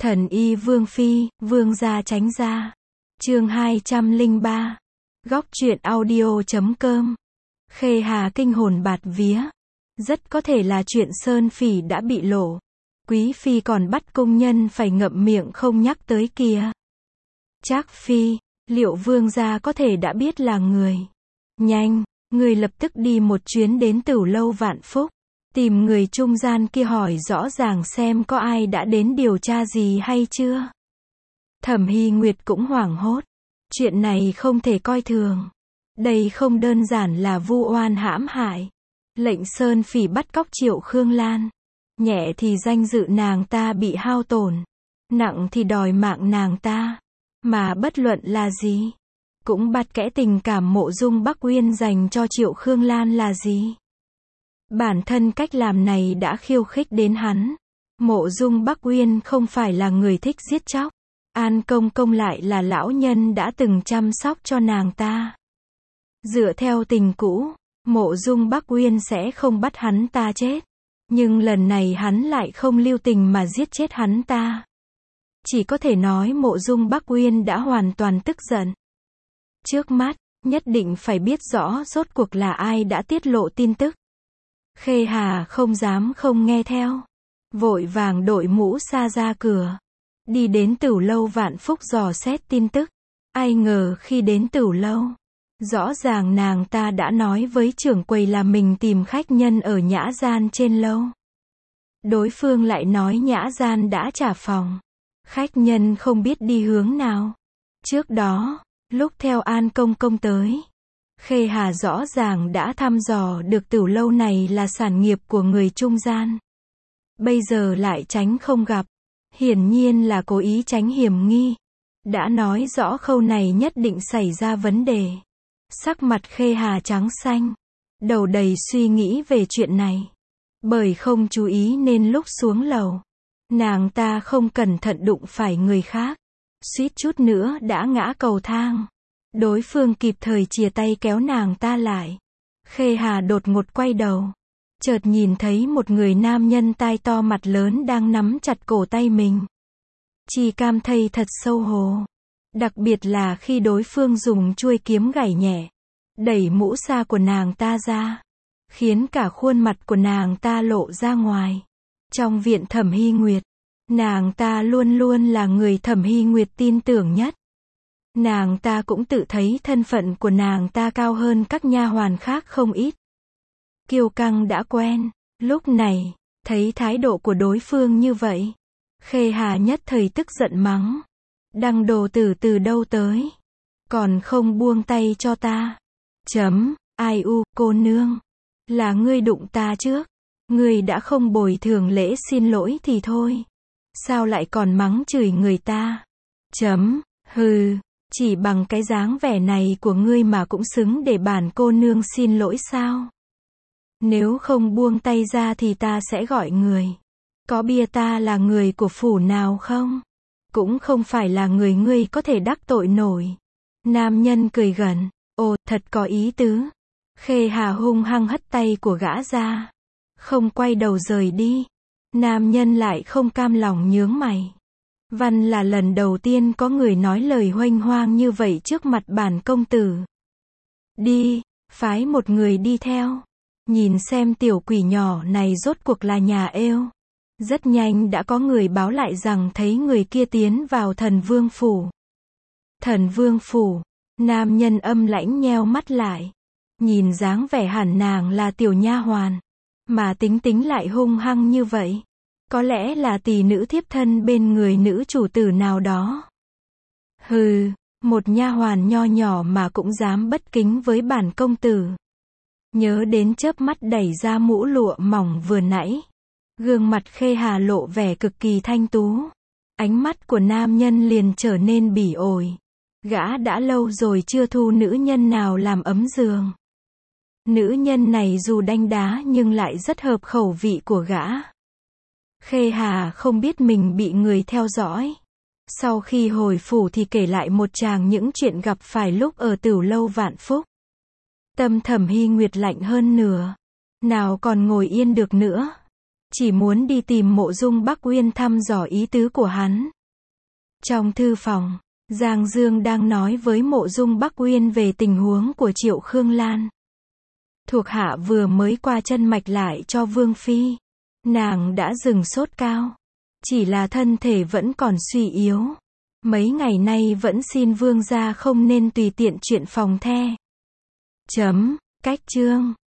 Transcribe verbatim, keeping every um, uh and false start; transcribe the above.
Thần y Vương Phi, Vương gia tránh ra. Chương hai trăm lẻ ba. Góc truyện audio chấm com. Khê Hà kinh hồn bạt vía. Rất có thể là chuyện Sơn Phỉ đã bị lộ. Quý Phi còn bắt công nhân phải ngậm miệng không nhắc tới kìa. Trác Phi, liệu Vương gia có thể đã biết là người? Nhanh, người lập tức đi một chuyến đến Tửu Lâu Vạn Phúc. Tìm người trung gian kia hỏi rõ ràng xem có ai đã đến điều tra gì hay chưa. Thẩm Hy Nguyệt cũng hoảng hốt. Chuyện này không thể coi thường. Đây không đơn giản là vu oan hãm hại. Lệnh Sơn Phỉ bắt cóc Triệu Khương Lan. Nhẹ thì danh dự nàng ta bị hao tổn. Nặng thì đòi mạng nàng ta. Mà bất luận là gì. Cũng bắt kẽ tình cảm Mộ Dung Bắc Uyên dành cho Triệu Khương Lan là gì. Bản thân cách làm này đã khiêu khích đến hắn. Mộ Dung Bắc Uyên không phải là người thích giết chóc. An Công Công lại là lão nhân đã từng chăm sóc cho nàng ta. Dựa theo tình cũ, Mộ Dung Bắc Uyên sẽ không bắt hắn ta chết. Nhưng lần này hắn lại không lưu tình mà giết chết hắn ta. Chỉ có thể nói Mộ Dung Bắc Uyên đã hoàn toàn tức giận. Trước mắt, nhất định phải biết rõ rốt cuộc là ai đã tiết lộ tin tức. Khê Hà không dám không nghe theo. Vội vàng đội mũ xa ra cửa. Đi đến Tửu Lâu Vạn Phúc dò xét tin tức. Ai ngờ khi đến Tửu Lâu, rõ ràng nàng ta đã nói với trưởng quầy là mình tìm khách nhân ở nhã gian trên lâu. Đối phương lại nói nhã gian đã trả phòng. Khách nhân không biết đi hướng nào. Trước đó, lúc theo An Công Công tới, Khê Hà rõ ràng đã thăm dò được Tửu Lâu này là sản nghiệp của người trung gian. Bây giờ lại tránh không gặp. Hiển nhiên là cố ý tránh hiểm nghi. Đã nói rõ khâu này nhất định xảy ra vấn đề. Sắc mặt Khê Hà trắng xanh. Đầu đầy suy nghĩ về chuyện này. Bởi không chú ý nên lúc xuống lầu, nàng ta không cẩn thận đụng phải người khác. Suýt chút nữa đã ngã cầu thang. Đối phương kịp thời chìa tay kéo nàng ta lại. Khê Hà đột ngột quay đầu. Chợt nhìn thấy một người nam nhân tai to mặt lớn đang nắm chặt cổ tay mình. Chỉ cảm thấy thật xấu hổ. Đặc biệt là khi đối phương dùng chuôi kiếm gảy nhẹ. Đẩy mũ sa của nàng ta ra. Khiến cả khuôn mặt của nàng ta lộ ra ngoài. Trong viện Thẩm Hy Nguyệt, nàng ta luôn luôn là người Thẩm Hy Nguyệt tin tưởng nhất. Nàng ta cũng tự thấy thân phận của nàng ta cao hơn các nha hoàn khác không ít. Kiêu căng đã quen, lúc này, thấy thái độ của đối phương như vậy. Khê Hà nhất thời tức giận mắng. Đăng đồ tử từ đâu tới? Còn không buông tay cho ta. Chấm, ai u, cô nương. Là ngươi đụng ta trước. Ngươi đã không bồi thường lễ xin lỗi thì thôi. Sao lại còn mắng chửi người ta? Chấm, hừ, chỉ bằng cái dáng vẻ này của ngươi mà cũng xứng để bản cô nương xin lỗi sao? Nếu không buông tay ra thì ta sẽ gọi người. Có bia ta là người của phủ nào không? Cũng không phải là người ngươi có thể đắc tội nổi. Nam nhân cười gằn. Ồ, thật có ý tứ. Khê Hà hung hăng hất tay của gã ra. Không quay đầu rời đi. Nam nhân lại không cam lòng nhướng mày. Văn là lần đầu tiên có người nói lời huênh hoang như vậy trước mặt bản công tử. Đi, phái một người đi theo. Nhìn xem tiểu quỷ nhỏ này rốt cuộc là nhà êu. Rất nhanh đã có người báo lại rằng thấy người kia tiến vào Thần Vương Phủ. Thần Vương Phủ, nam nhân âm lãnh nheo mắt lại. Nhìn dáng vẻ hẳn nàng là tiểu nha hoàn. Mà tính tính lại hung hăng như vậy. Có lẽ là tỷ nữ thiếp thân bên người nữ chủ tử nào đó. Hừ, một nha hoàn nho nhỏ mà cũng dám bất kính với bản công tử. Nhớ đến chớp mắt đẩy ra mũ lụa mỏng vừa nãy. Gương mặt Khê Hà lộ vẻ cực kỳ thanh tú. Ánh mắt của nam nhân liền trở nên bỉ ổi. Gã đã lâu rồi chưa thu nữ nhân nào làm ấm giường. Nữ nhân này dù đanh đá nhưng lại rất hợp khẩu vị của gã. Khê Hà không biết mình bị người theo dõi. Sau khi hồi phủ thì kể lại một tràng những chuyện gặp phải lúc ở Tửu Lâu Vạn Phúc. Tâm Thẩm Hy Nguyệt lạnh hơn nửa. Nào còn ngồi yên được nữa. chỉ muốn đi tìm Mộ Dung Bắc Uyên thăm dò ý tứ của hắn. Trong thư phòng, Giang Dương đang nói với Mộ Dung Bắc Uyên về tình huống của Triệu Khương Lan. Thuộc hạ vừa mới qua chân mạch lại cho Vương Phi. Nàng đã dừng sốt cao. Chỉ là thân thể vẫn còn suy yếu. Mấy ngày nay vẫn xin Vương gia không nên tùy tiện chuyện phòng the. Chấm, cách chương.